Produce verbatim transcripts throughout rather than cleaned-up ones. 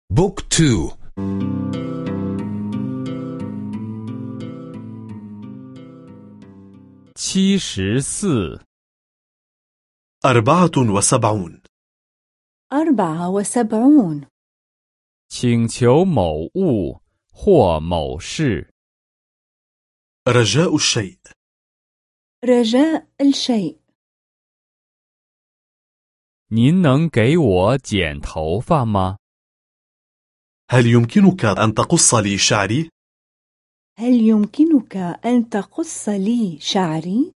بوك تو. 七十四 أربعة وسبعون. أربعة وسبعون. 请求某物或某事。 رجاء الشيء. رجاء الشيء. 您能给我剪头发吗？ هل يمكنك أن تقص لي شعري؟ هل يمكنك أن تقص لي شعري؟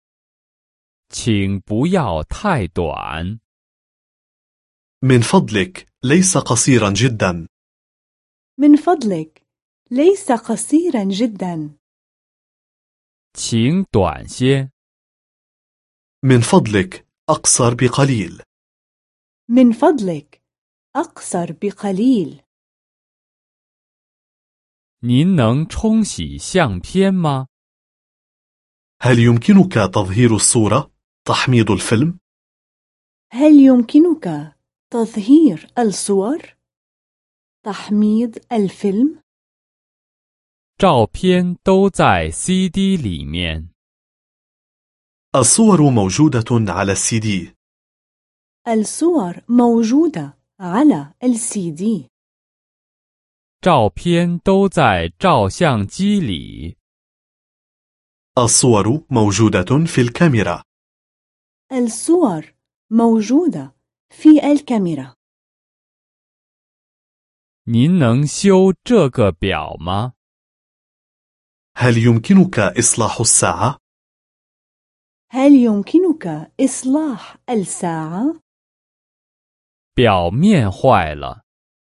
请不要太短。 من فضلك ليس قصيرا جدا. من فضلك ليس قصيرا جدا. 请短些。 من فضلك أقصر بقليل. من فضلك أقصر بقليل. 您能冲洗相片吗？ هل يمكنك تظهير الصورة؟ تحميض الفيلم؟ هل يمكنك تظهير الصور؟ تحميض الفيلم؟ 照片都在 C D 里面。 الصور موجودة على السي دي. الصور موجودة على السي دي. 照片都在照相机里。 الصور موجودة في الكاميرا. الصور موجودة في الكاميرا. 您能修这个表吗？ هل يمكنك إصلاح الساعة؟ هل يمكنك إصلاح الساعة؟ 表面坏了。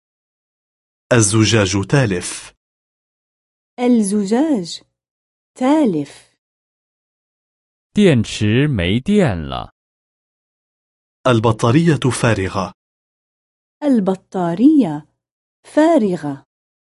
الزجاج تالف. الزجاج تالف. 电池没电了。 البطارية فارغة. البطارية فارغة.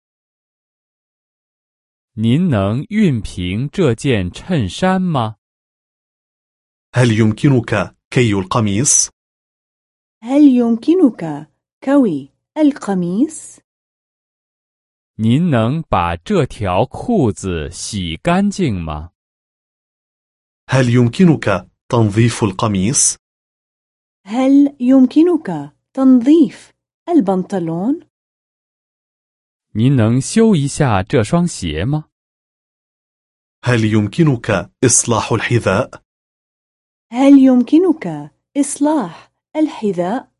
您能熨平这件衬衫吗？ هل يمكنك كي القميص؟ هل يمكنك كوي القميص؟ 您能把这条裤子洗干净吗？ هل يمكنك تنظيف القميص؟ هل يمكنك تنظيف البنطلون؟ 您能修一下这双鞋吗？ هل يمكنك إصلاح الحذاء؟ هل يمكنك إصلاح الحذاء؟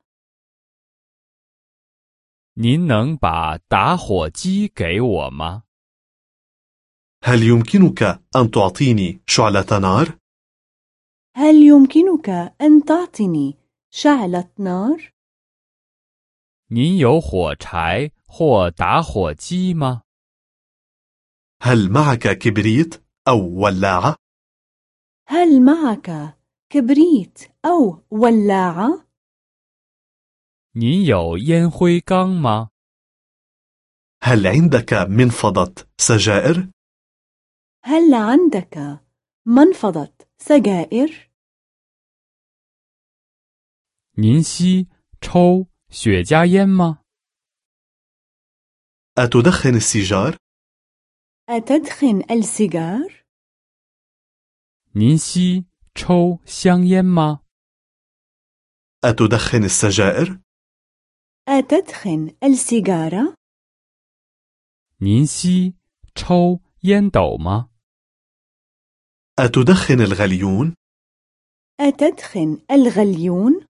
您能把打火机给我吗？ هل يمكنك أن تعطيني شعلة نار؟ هل يمكنك أن تعطيني شعلة نار؟ 您有火柴或打火机吗？ هل معك كبريت أو ولاعة؟ هل معك كبريت أو ولاعة؟ 您有烟灰缸吗？ هل عندك منفضة سجائر؟ هل عندك منفضة سجائر؟ 您吸抽雪茄烟吗？ أتدخن السيجار؟ أتدخن السيجار؟ 您吸抽香烟吗？ أتدخن السجائر؟ أتدخن السيجارة؟ 您吸抽烟斗吗？ أتدخن الغليون؟ أتدخن الغليون؟